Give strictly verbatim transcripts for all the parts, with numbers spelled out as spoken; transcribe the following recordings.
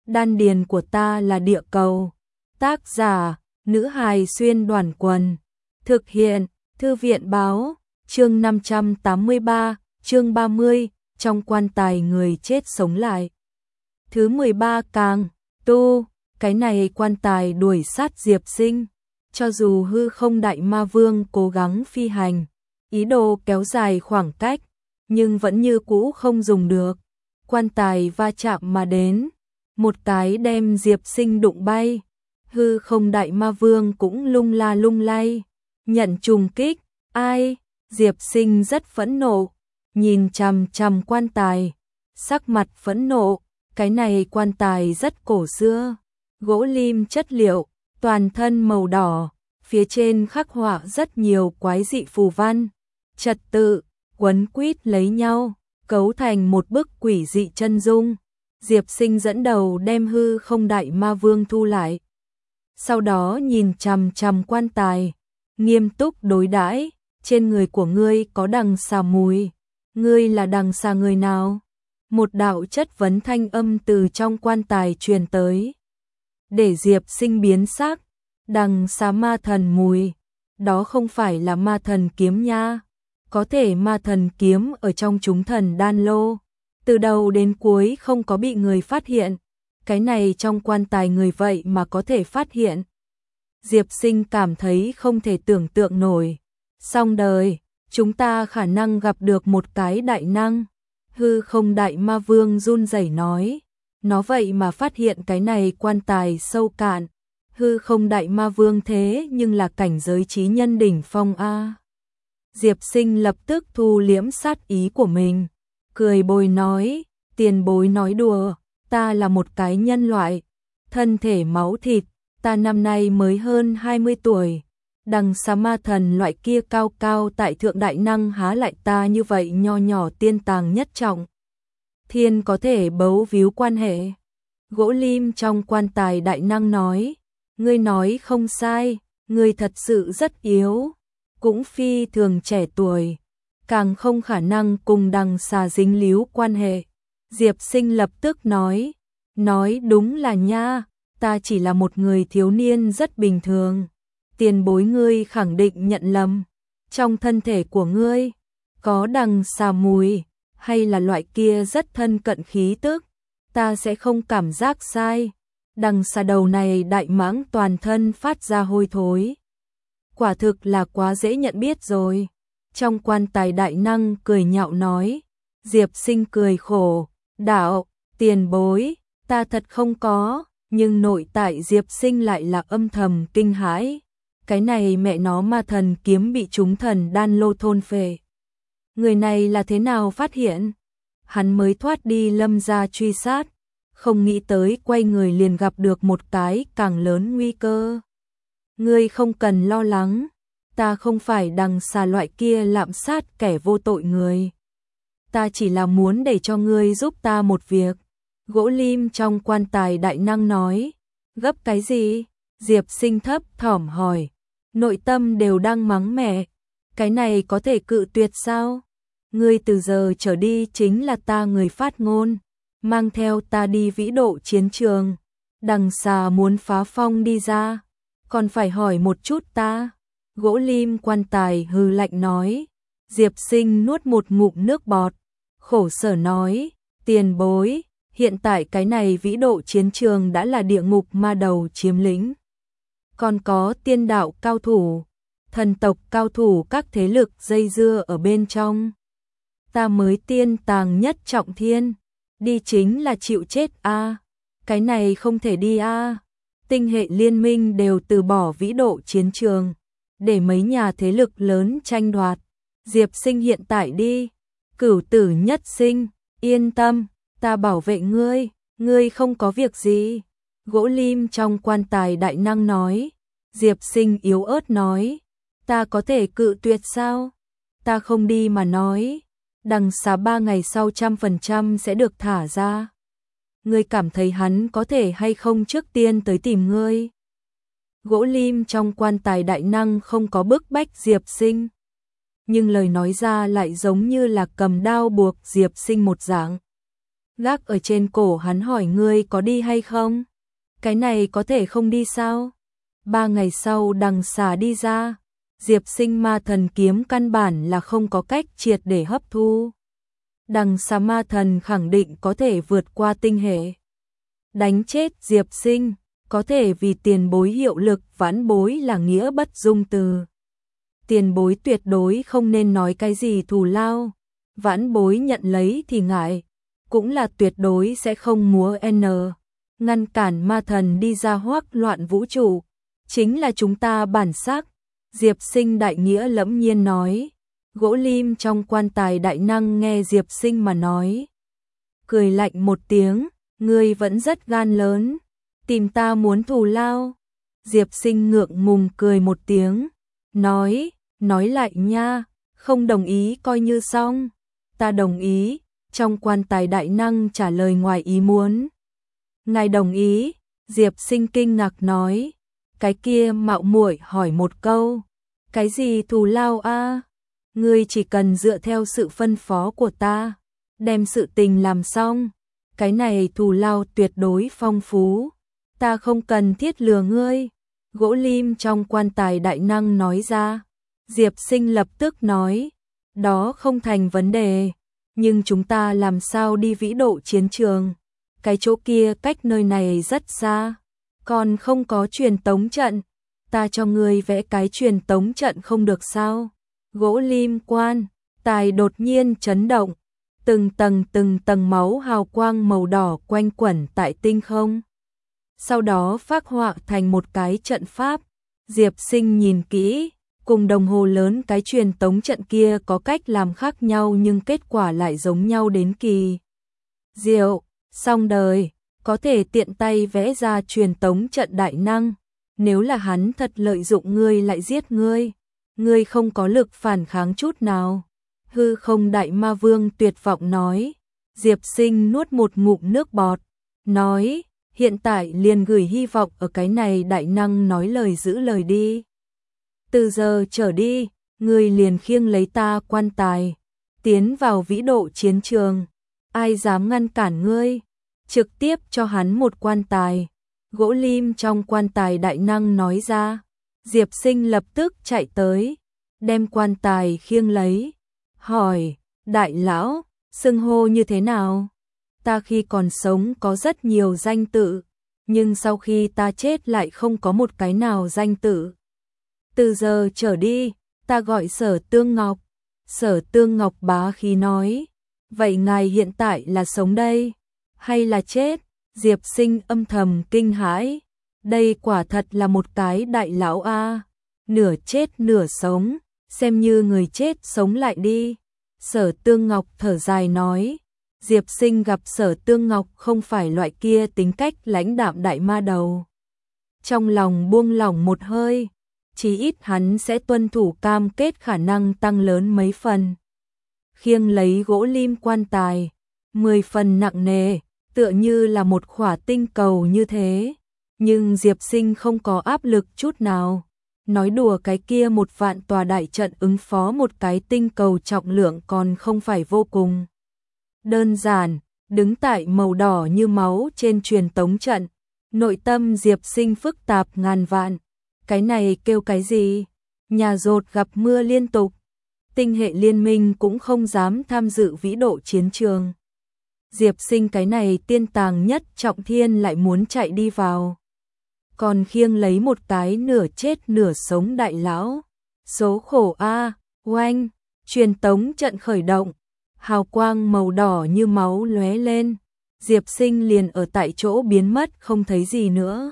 Đan điền của ta là địa cầu. Tác giả, nữ hài xuyên đoàn quần. Thực hiện, thư viện báo, chương năm trăm tám mươi ba, chương ba mươi, trong quan tài người chết sống lại. Thứ mười ba càng, tu, cái này quan tài đuổi sát Diệp Sinh. Cho dù hư không đại ma vương cố gắng phi hành, ý đồ kéo dài khoảng cách, nhưng vẫn như cũ không dùng được. Quan tài va chạm mà đến, một cái đem Diệp Sinh đụng bay. Hư không đại ma vương cũng lung la lung lay, nhận trùng kích. Ai? Diệp Sinh rất phẫn nộ, nhìn chằm chằm quan tài, sắc mặt phẫn nộ. Cái này quan tài rất cổ xưa, gỗ lim chất liệu, toàn thân màu đỏ, phía trên khắc họa rất nhiều quái dị phù văn, trật tự, quấn quýt lấy nhau, cấu thành một bức quỷ dị chân dung. Diệp Sinh dẫn đầu đem hư không đại ma vương thu lại. Sau đó nhìn chằm chằm quan tài, nghiêm túc đối đãi. Trên người của ngươi có đằng xà mùi, ngươi là đằng xà người nào? Một đạo chất vấn thanh âm từ trong quan tài truyền tới. Để Diệp Sinh biến sắc, đằng xà ma thần mùi, đó không phải là ma thần kiếm nha. Có thể ma thần kiếm ở trong chúng thần đan lô, từ đầu đến cuối không có bị người phát hiện. Cái này trong quan tài người vậy mà có thể phát hiện. Diệp Sinh cảm thấy không thể tưởng tượng nổi. Xong đời, chúng ta khả năng gặp được một cái đại năng. Hư không đại ma vương run rẩy nói. Nó vậy mà phát hiện cái này quan tài sâu cạn. Hư không đại ma vương thế nhưng là cảnh giới trí nhân đỉnh phong A. Diệp Sinh lập tức thu liễm sát ý của mình, cười bồi nói, tiền bối nói đùa, ta là một cái nhân loại, thân thể máu thịt, ta năm nay mới hơn hai mươi tuổi. Đằng xà ma thần loại kia cao cao tại thượng đại năng há lại ta như vậy nho nhỏ tiên tàng nhất trọng. Thiên có thể bấu víu quan hệ. Gỗ lim trong quan tài đại năng nói, ngươi nói không sai, ngươi thật sự rất yếu, cũng phi thường trẻ tuổi, càng không khả năng cùng đằng xà dính líu quan hệ. Diệp Sinh lập tức nói, nói đúng là nha, ta chỉ là một người thiếu niên rất bình thường. Tiền bối ngươi khẳng định nhận lầm, trong thân thể của ngươi có đằng xà mùi, hay là loại kia rất thân cận khí tức, ta sẽ không cảm giác sai. Đằng xà đầu này đại mãng toàn thân phát ra hôi thối, quả thực là quá dễ nhận biết rồi. Trong quan tài đại năng cười nhạo nói. Diệp Sinh cười khổ, đạo, tiền bối, ta thật không có. Nhưng nội tại Diệp Sinh lại là âm thầm kinh hãi. Cái này mẹ nó ma thần kiếm bị chúng thần đan lô thôn phệ. Người này là thế nào phát hiện? Hắn mới thoát đi lâm gia truy sát, không nghĩ tới quay người liền gặp được một cái càng lớn nguy cơ. Ngươi không cần lo lắng, ta không phải đằng xà loại kia lạm sát kẻ vô tội người. Ta chỉ là muốn để cho ngươi giúp ta một việc. Gỗ lim trong quan tài đại năng nói. Gấp cái gì? Diệp Sinh thấp thỏm hỏi. Nội tâm đều đang mắng mẹ. Cái này có thể cự tuyệt sao? Ngươi từ giờ trở đi chính là ta người phát ngôn. Mang theo ta đi vĩ độ chiến trường. Đằng xà muốn phá phong đi ra, còn phải hỏi một chút ta. Gỗ lim quan tài hừ lạnh nói. Diệp Sinh nuốt một ngụm nước bọt, khổ sở nói, tiền bối, hiện tại cái này vĩ độ chiến trường đã là địa ngục ma đầu chiếm lĩnh. Còn có tiên đạo cao thủ, thần tộc cao thủ các thế lực dây dưa ở bên trong. Ta mới tiên tàng nhất trọng thiên, đi chính là chịu chết a. Cái này không thể đi a. Tinh hệ liên minh đều từ bỏ vĩ độ chiến trường, để mấy nhà thế lực lớn tranh đoạt. Diệp Sinh hiện tại đi, cửu tử nhất sinh, yên tâm, ta bảo vệ ngươi, ngươi không có việc gì. Gỗ lim trong quan tài đại năng nói. Diệp Sinh yếu ớt nói, ta có thể cự tuyệt sao? Ta không đi mà nói, đằng xà ba ngày sau trăm phần trăm sẽ được thả ra. Ngươi cảm thấy hắn có thể hay không trước tiên tới tìm ngươi? Gỗ lim trong quan tài đại năng không có bức bách Diệp Sinh, nhưng lời nói ra lại giống như là cầm đao buộc Diệp Sinh một dạng. Gác ở trên cổ hắn hỏi ngươi có đi hay không? Cái này có thể không đi sao? Ba ngày sau đằng xà đi ra, Diệp Sinh ma thần kiếm căn bản là không có cách triệt để hấp thu. Đằng xà ma thần khẳng định có thể vượt qua tinh hệ. Đánh chết Diệp Sinh, có thể vì tiền bối hiệu lực, vãn bối là nghĩa bất dung từ. Tiền bối tuyệt đối không nên nói cái gì thù lao, vãn bối nhận lấy thì ngại, cũng là tuyệt đối sẽ không múa n. Ngăn cản ma thần đi ra hoắc loạn vũ trụ, chính là chúng ta bản sắc. Diệp Sinh đại nghĩa lẫm nhiên nói. Gỗ lim trong quan tài đại năng nghe Diệp Sinh mà nói, cười lạnh một tiếng, ngươi vẫn rất gan lớn, tìm ta muốn thù lao. Diệp Sinh ngượng ngùng cười một tiếng, nói, nói lại nha, không đồng ý coi như xong. Ta đồng ý. Trong quan tài đại năng trả lời ngoài ý muốn. Ngài đồng ý? Diệp Sinh kinh ngạc nói. Cái kia mạo muội hỏi một câu, cái gì thù lao a? Ngươi chỉ cần dựa theo sự phân phó của ta, đem sự tình làm xong, cái này thù lao tuyệt đối phong phú, ta không cần thiết lừa ngươi. Gỗ lim trong quan tài đại năng nói ra. Diệp Sinh lập tức nói, đó không thành vấn đề, nhưng chúng ta làm sao đi vĩ độ chiến trường? Cái chỗ kia cách nơi này rất xa, còn không có truyền tống trận, ta cho ngươi vẽ cái truyền tống trận không được sao? Gỗ lim quan tài đột nhiên chấn động, từng tầng từng tầng máu hào quang màu đỏ quanh quẩn tại tinh không. Sau đó phác họa thành một cái trận pháp. Diệp Sinh nhìn kỹ, cùng đồng hồ lớn cái truyền tống trận kia có cách làm khác nhau nhưng kết quả lại giống nhau đến kỳ diệu. Xong đời, có thể tiện tay vẽ ra truyền tống trận đại năng. Nếu là hắn thật lợi dụng ngươi lại giết ngươi, ngươi không có lực phản kháng chút nào. Hư không đại ma vương tuyệt vọng nói. Diệp Sinh nuốt một ngụm nước bọt, nói, hiện tại liền gửi hy vọng ở cái này đại năng nói lời giữ lời đi. Từ giờ trở đi, ngươi liền khiêng lấy ta quan tài, tiến vào vĩ độ chiến trường. Ai dám ngăn cản ngươi? Trực tiếp cho hắn một quan tài. Gỗ lim trong quan tài đại năng nói ra. Diệp Sinh lập tức chạy tới, đem quan tài khiêng lấy, hỏi, đại lão, xưng hô như thế nào? Ta khi còn sống có rất nhiều danh tự, nhưng sau khi ta chết lại không có một cái nào danh tự. Từ giờ trở đi, ta gọi Sở Tương Ngọc. Sở Tương Ngọc bá khí nói, vậy ngài hiện tại là sống đây, hay là chết? Diệp Sinh âm thầm kinh hãi, đây quả thật là một cái đại lão a, nửa chết nửa sống, xem như người chết sống lại đi. Sở Tương Ngọc thở dài nói, Diệp Sinh gặp Sở Tương Ngọc không phải loại kia tính cách lãnh đạm đại ma đầu. Trong lòng buông lỏng một hơi, chí ít hắn sẽ tuân thủ cam kết khả năng tăng lớn mấy phần. Khiêng lấy gỗ lim quan tài, mười phần nặng nề, tựa như là một khỏa tinh cầu như thế. Nhưng Diệp Sinh không có áp lực chút nào. Nói đùa cái kia một vạn tòa đại trận ứng phó một cái tinh cầu trọng lượng còn không phải vô cùng đơn giản. Đứng tại màu đỏ như máu trên truyền tống trận, nội tâm Diệp Sinh phức tạp ngàn vạn. Cái này kêu cái gì? Nhà rột gặp mưa liên tục. Tinh hệ liên minh cũng không dám tham dự vĩ độ chiến trường. Diệp Sinh cái này tiên tàng nhất trọng thiên lại muốn chạy đi vào, còn khiêng lấy một cái nửa chết nửa sống đại lão. Số khổ a. Oanh, truyền tống trận khởi động, hào quang màu đỏ như máu lóe lên, Diệp Sinh liền ở tại chỗ biến mất không thấy gì nữa.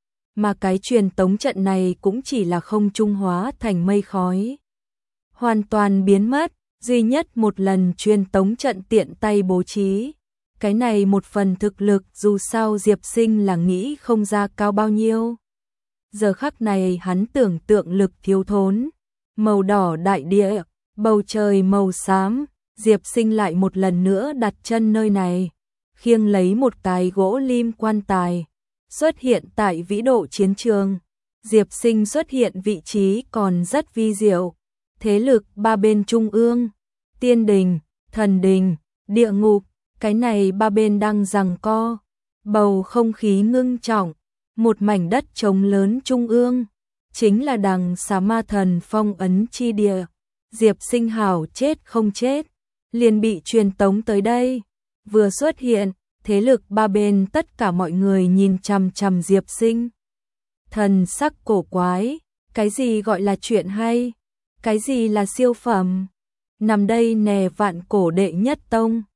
Mà cái truyền tống trận này cũng chỉ là không trung hóa thành mây khói, hoàn toàn biến mất, duy nhất một lần truyền tống trận tiện tay bố trí. Cái này một phần thực lực dù sao Diệp Sinh là nghĩ không ra cao bao nhiêu. Giờ khắc này hắn tưởng tượng lực thiếu thốn, màu đỏ đại địa, bầu trời màu xám, Diệp Sinh lại một lần nữa đặt chân nơi này, khiêng lấy một cái gỗ lim quan tài, xuất hiện tại vĩ độ chiến trường. Diệp Sinh xuất hiện vị trí còn rất vi diệu, thế lực ba bên trung ương, tiên đình, thần đình, địa ngục, Cái này ba bên đang giằng co, bầu không khí ngưng trọng, một mảnh đất trống lớn trung ương, chính là đằng Xà Ma Thần phong ấn chi địa. Diệp Sinh Hảo chết không chết, liền bị truyền tống tới đây. Vừa xuất hiện, thế lực ba bên tất cả mọi người nhìn chằm chằm Diệp Sinh. Thần sắc cổ quái, cái gì gọi là chuyện hay, cái gì là siêu phẩm. Nằm đây nè vạn cổ đệ nhất tông,